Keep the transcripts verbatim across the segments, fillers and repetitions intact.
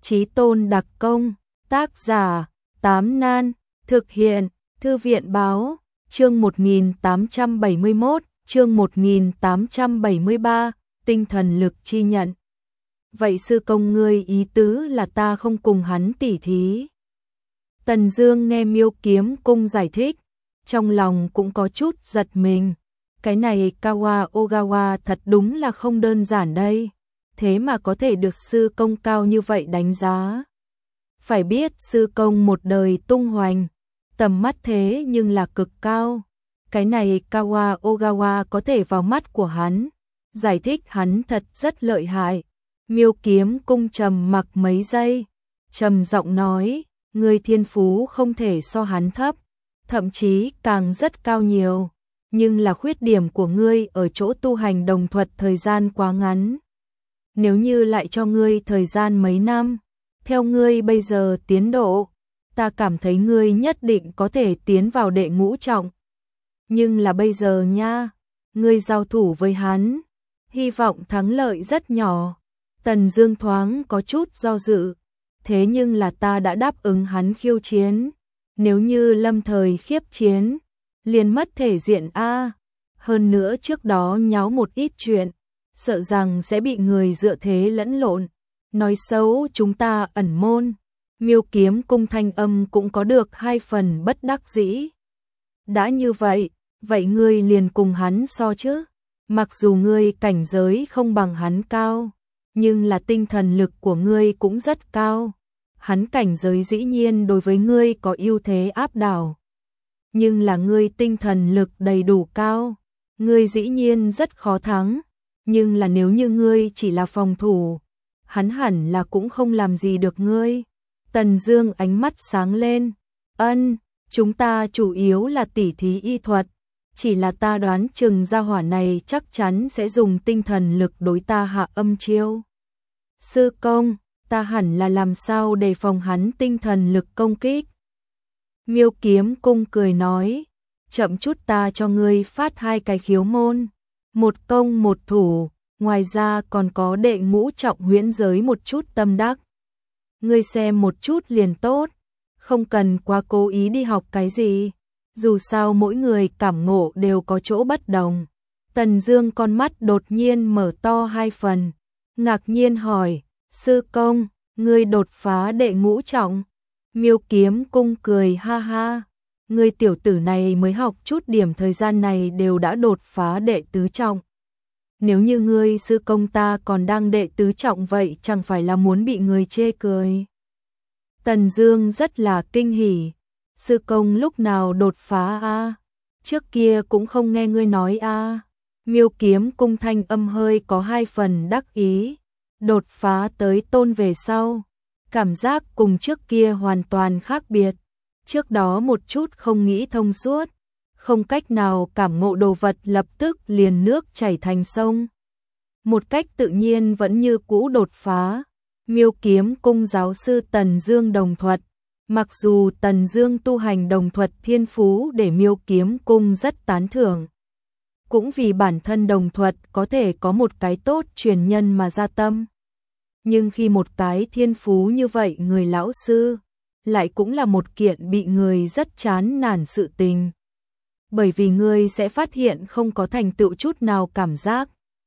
Chí tôn đặc công, tác giả, Tám Nan, thực hiện, Thư viện báo, chương một nghìn tám trăm bảy mươi mốt, chương một nghìn tám trăm bảy mươi ba, tinh thần lực chi nhận. Vậy sư công ngươi ý tứ là ta không cùng hắn tỉ thí. Tần Dương nghe Miêu Kiếm Cung giải thích, trong lòng cũng có chút giật mình. Cái này Kawa Ogawa thật đúng là không đơn giản đây. Thế mà có thể được sư công cao như vậy đánh giá. Phải biết sư công một đời tung hoành, tầm mắt thế nhưng là cực cao. Cái này Kawa Ogawa có thể vào mắt của hắn, giải thích hắn thật rất lợi hại. Miêu Kiếm Cung trầm mặc mấy giây, trầm giọng nói, ngươi thiên phú không thể so hắn thấp, thậm chí càng rất cao nhiều, nhưng là khuyết điểm của ngươi ở chỗ tu hành đồng thuật thời gian quá ngắn. Nếu như lại cho ngươi thời gian mấy năm, theo ngươi bây giờ tiến độ, ta cảm thấy ngươi nhất định có thể tiến vào đệ ngũ trọng. Nhưng là bây giờ nha, ngươi giao thủ với hắn, hy vọng thắng lợi rất nhỏ. Tần Dương thoáng có chút do dự, thế nhưng là ta đã đáp ứng hắn khiêu chiến, nếu như lâm thời khiếp chiến, liền mất thể diện a. Hơn nữa trước đó nháo một ít chuyện, sợ rằng sẽ bị người dựa thế lẫn lộn, nói xấu chúng ta ẩn môn. Miêu Kiếm Cung thanh âm cũng có được hai phần bất đắc dĩ. Đã như vậy, vậy ngươi liền cùng hắn so chứ? Mặc dù ngươi cảnh giới không bằng hắn cao, nhưng là tinh thần lực của ngươi cũng rất cao. Hắn cảnh giới dĩ nhiên đối với ngươi có ưu thế áp đảo, nhưng là ngươi tinh thần lực đầy đủ cao, ngươi dĩ nhiên rất khó thắng. Nhưng là nếu như ngươi chỉ là phòng thủ, hắn hẳn là cũng không làm gì được ngươi. Tần Dương ánh mắt sáng lên, ân, chúng ta chủ yếu là tỉ thí y thuật, chỉ là ta đoán chừng gia hỏa này chắc chắn sẽ dùng tinh thần lực đối ta hạ âm chiêu. Sư công, ta hẳn là làm sao để phòng hắn tinh thần lực công kích? Miêu Kiếm Cung cười nói, chậm chút ta cho ngươi phát hai cái khiếu môn, một công một thủ, ngoài ra còn có đệ ngũ trọng huyễn giới một chút tâm đắc. Ngươi xem một chút liền tốt, không cần quá cố ý đi học cái gì, dù sao mỗi người cảm ngộ đều có chỗ bất đồng. Tần Dương con mắt đột nhiên mở to hai phần, ngạc nhiên hỏi, sư công, ngươi đột phá đệ ngũ trọng? Miêu Kiếm Cung cười ha ha, ngươi tiểu tử này mới học chút điểm thời gian này đều đã đột phá đệ tứ trọng. Nếu như ngươi sư công ta còn đang đệ tứ trọng vậy chẳng phải là muốn bị người chê cười. Tần Dương rất là kinh hỉ, sư công lúc nào đột phá a? Trước kia cũng không nghe ngươi nói a. Miêu Kiếm Cung thanh âm hơi có hai phần đắc ý, đột phá tới tôn về sau, cảm giác cùng trước kia hoàn toàn khác biệt. Trước đó một chút không nghĩ thông suốt, không cách nào cảm ngộ đồ vật lập tức liền nước chảy thành sông. Một cách tự nhiên vẫn như cũ đột phá. Miêu Kiếm Cung giáo sư Tần Dương đồng thuật, mặc dù Tần Dương tu hành đồng thuật thiên phú để Miêu Kiếm Cung rất tán thưởng, cũng vì bản thân đồng thuật có thể có một cái tốt truyền nhân mà ra tâm. Nhưng khi một cái thiên phú như vậy người lão sư, lại cũng là một kiện bị người rất chán nản sự tình. Bởi vì ngươi sẽ phát hiện không có thành tựu chút nào cảm giác.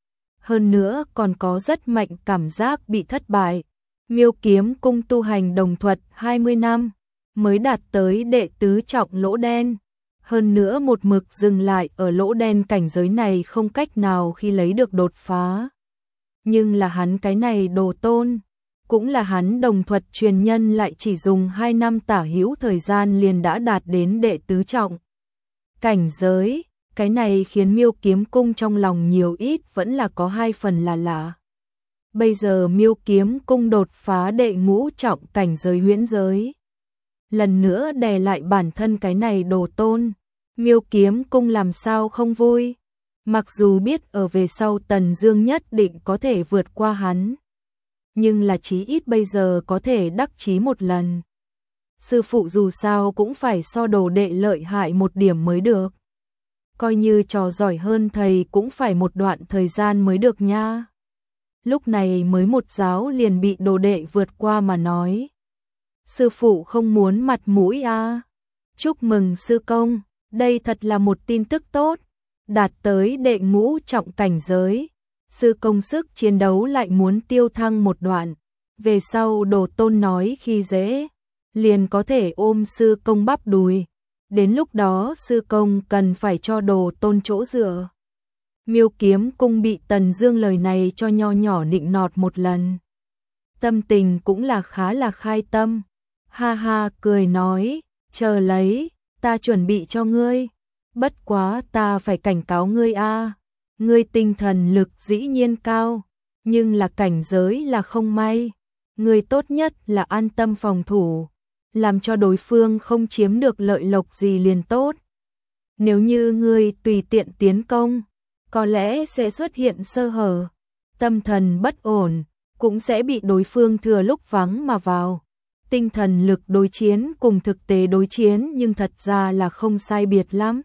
Hơn nữa còn có rất mạnh cảm giác bị thất bại. Miêu Kiếm Cung tu hành đồng thuật hai mươi năm, mới đạt tới đệ tứ trọng lỗ đen. Hơn nữa một mực dừng lại ở lỗ đen cảnh giới này không cách nào khi lấy được đột phá. Nhưng là hắn cái này đồ tôn, cũng là hắn đồng thuật truyền nhân lại chỉ dùng hai năm tả hữu thời gian liền đã đạt đến đệ tứ trọng cảnh giới. Cái này khiến Miêu Kiếm Cung trong lòng nhiều ít vẫn là có hai phần là lạ. Bây giờ Miêu Kiếm Cung đột phá đệ ngũ trọng cảnh giới huyễn giới, lần nữa đè lại bản thân cái này đồ tôn. Miêu Kiếm Cung làm sao không vui? Mặc dù biết ở về sau Tần Dương nhất định có thể vượt qua hắn, nhưng là chí ít bây giờ có thể đắc chí một lần. Sư phụ dù sao cũng phải so đồ đệ lợi hại một điểm mới được. Coi như trò giỏi hơn thầy cũng phải một đoạn thời gian mới được nha. lúc này mới một giáo liền bị đồ đệ vượt qua mà nói. Sư phụ không muốn mặt mũi à? Chúc mừng sư công, đây thật là một tin tức tốt, đạt tới đệ ngũ trọng cảnh giới. Sư công sức chiến đấu lại muốn tiêu thăng một đoạn, về sau đồ tôn nói khi dễ, liền có thể ôm sư công bắp đùi. Đến lúc đó sư công cần phải cho đồ tôn chỗ dựa. Miêu Kiếm Cung bị Tần Dương lời này cho nho nhỏ nịnh nọt một lần. Tâm tình cũng là khá là khai tâm. Ha ha cười nói, chờ lấy, ta chuẩn bị cho ngươi. Bất quá ta phải cảnh cáo ngươi a, ngươi tinh thần lực dĩ nhiên cao, nhưng là cảnh giới là không may. Ngươi tốt nhất là an tâm phòng thủ, làm cho đối phương không chiếm được lợi lộc gì liền tốt. Nếu như ngươi tùy tiện tiến công, có lẽ sẽ xuất hiện sơ hở, tâm thần bất ổn, cũng sẽ bị đối phương thừa lúc vắng mà vào. Tinh thần lực đối chiến cùng thực tế đối chiến nhưng thật ra là không sai biệt lắm.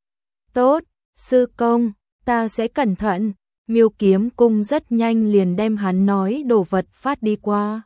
Tốt, sư công, ta sẽ cẩn thận. Miêu Kiếm Cung rất nhanh liền đem hắn nói đồ vật phát đi qua.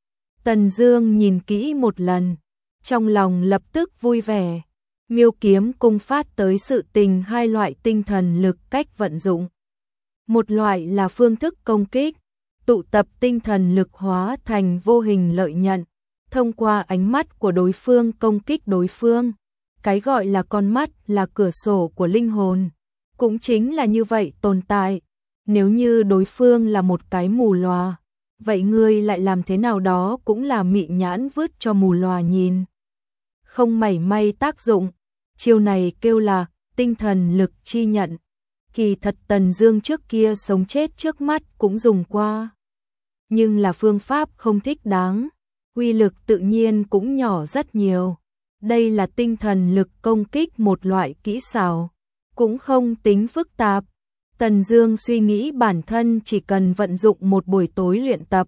Tần Dương nhìn kỹ một lần, trong lòng lập tức vui vẻ. Miêu Kiếm Cung phát tới sự tình hai loại tinh thần lực cách vận dụng. Một loại là phương thức công kích, tụ tập tinh thần lực hóa thành vô hình lợi nhận, thông qua ánh mắt của đối phương công kích đối phương. Cái gọi là con mắt là cửa sổ của linh hồn, cũng chính là như vậy tồn tại. Nếu như đối phương là một cái mù lòa, vậy ngươi lại làm thế nào đó cũng là mị nhãn vứt cho mù lòa nhìn, không mảy may tác dụng. Chiêu này kêu là tinh thần lực chi nhận. Kỳ thật Tần Dương trước kia sống chết trước mắt cũng dùng qua, nhưng là phương pháp không thích đáng, uy lực tự nhiên cũng nhỏ rất nhiều. Đây là tinh thần lực công kích một loại kỹ xảo, cũng không tính phức tạp. Tần Dương suy nghĩ bản thân chỉ cần vận dụng một buổi tối luyện tập,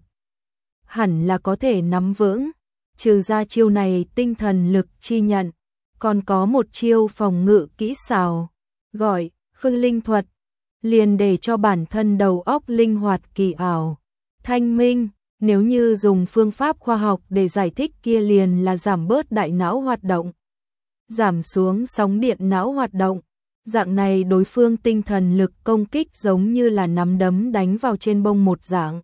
hẳn là có thể nắm vững. Trừ ra chiêu này tinh thần lực chi nhận, còn có một chiêu phòng ngự kỹ xảo, gọi Khôn Linh thuật, liền để cho bản thân đầu óc linh hoạt kỳ ảo, thanh minh. Nếu như dùng phương pháp khoa học để giải thích kia liền là giảm bớt đại não hoạt động, giảm xuống sóng điện não hoạt động. Dạng này đối phương tinh thần lực công kích giống như là nắm đấm đánh vào trên bông một dạng,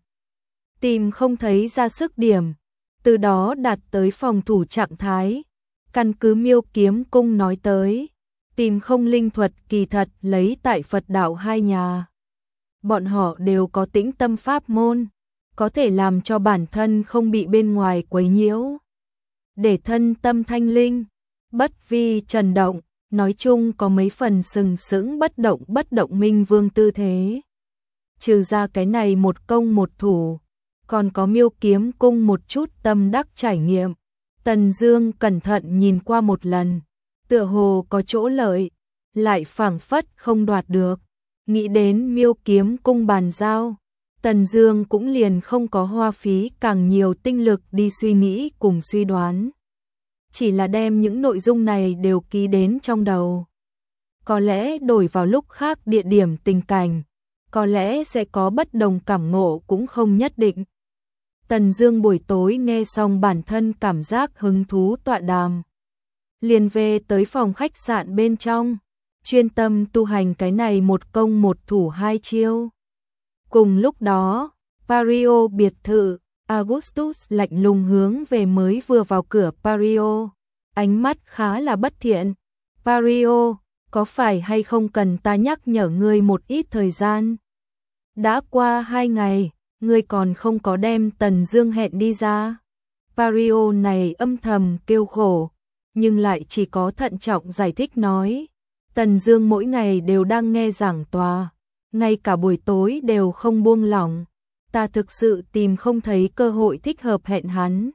tìm không thấy ra sức điểm, từ đó đạt tới phòng thủ trạng thái. Căn cứ Miêu Kiếm Cung nói tới, tìm không linh thuật kỳ thật lấy tại Phật đạo hai nhà. Bọn họ đều có tĩnh tâm pháp môn, có thể làm cho bản thân không bị bên ngoài quấy nhiễu, để thân tâm thanh linh, bất vi trần động. Nói chung có mấy phần sừng sững bất động bất động minh vương tư thế. Trừ ra cái này một công một thủ, còn có Miêu Kiếm Cung một chút tâm đắc trải nghiệm. Tần Dương cẩn thận nhìn qua một lần, tựa hồ có chỗ lợi, lại phảng phất không đoạt được. Nghĩ đến Miêu Kiếm Cung bàn giao, Tần Dương cũng liền không có hoa phí càng nhiều tinh lực đi suy nghĩ cùng suy đoán, chỉ là đem những nội dung này đều ký đến trong đầu. Có lẽ đổi vào lúc khác địa điểm tình cảnh, có lẽ sẽ có bất đồng cảm ngộ cũng không nhất định. Tần Dương buổi tối nghe xong bản thân cảm giác hứng thú tọa đàm, liền về tới phòng khách sạn bên trong, chuyên tâm tu hành cái này một công một thủ hai chiêu. Cùng lúc đó, Pario biệt thự, Augustus lạnh lùng hướng về mới vừa vào cửa Pario, ánh mắt khá là bất thiện. Pario, có phải hay không cần ta nhắc nhở ngươi một ít thời gian? Đã qua hai ngày, ngươi còn không có đem Tần Dương hẹn đi ra. Pario này âm thầm kêu khổ, nhưng lại chỉ có thận trọng giải thích nói. Tần Dương mỗi ngày đều đang nghe giảng tòa, ngay cả buổi tối đều không buông lỏng. Ta thực sự tìm không thấy cơ hội thích hợp hẹn hắn.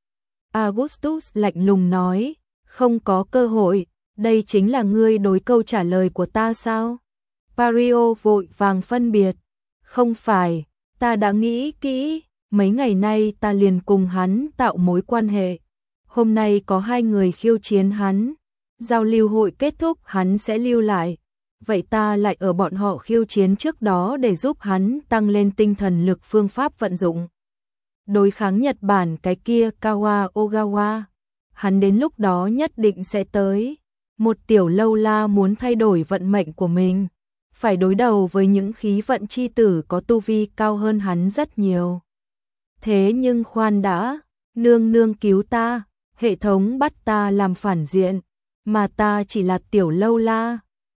Augustus lạnh lùng nói, không có cơ hội, đây chính là ngươi đối câu trả lời của ta sao? Pario vội vàng phân biệt, không phải, ta đã nghĩ kỹ, mấy ngày nay ta liền cùng hắn tạo mối quan hệ. Hôm nay có hai người khiêu chiến hắn, giao lưu hội kết thúc hắn sẽ lưu lại, vậy ta lại ở bọn họ khiêu chiến trước đó để giúp hắn tăng lên tinh thần lực phương pháp vận dụng. Đối kháng Nhật Bản cái kia Kawa Ogawa, hắn đến lúc đó nhất định sẽ tới. Một tiểu lâu la muốn thay đổi vận mệnh của mình, phải đối đầu với những khí vận chi tử có tu vi cao hơn hắn rất nhiều. Thế nhưng khoan đã, nương nương cứu ta, hệ thống bắt ta làm phản diện, mà ta chỉ là tiểu lâu la.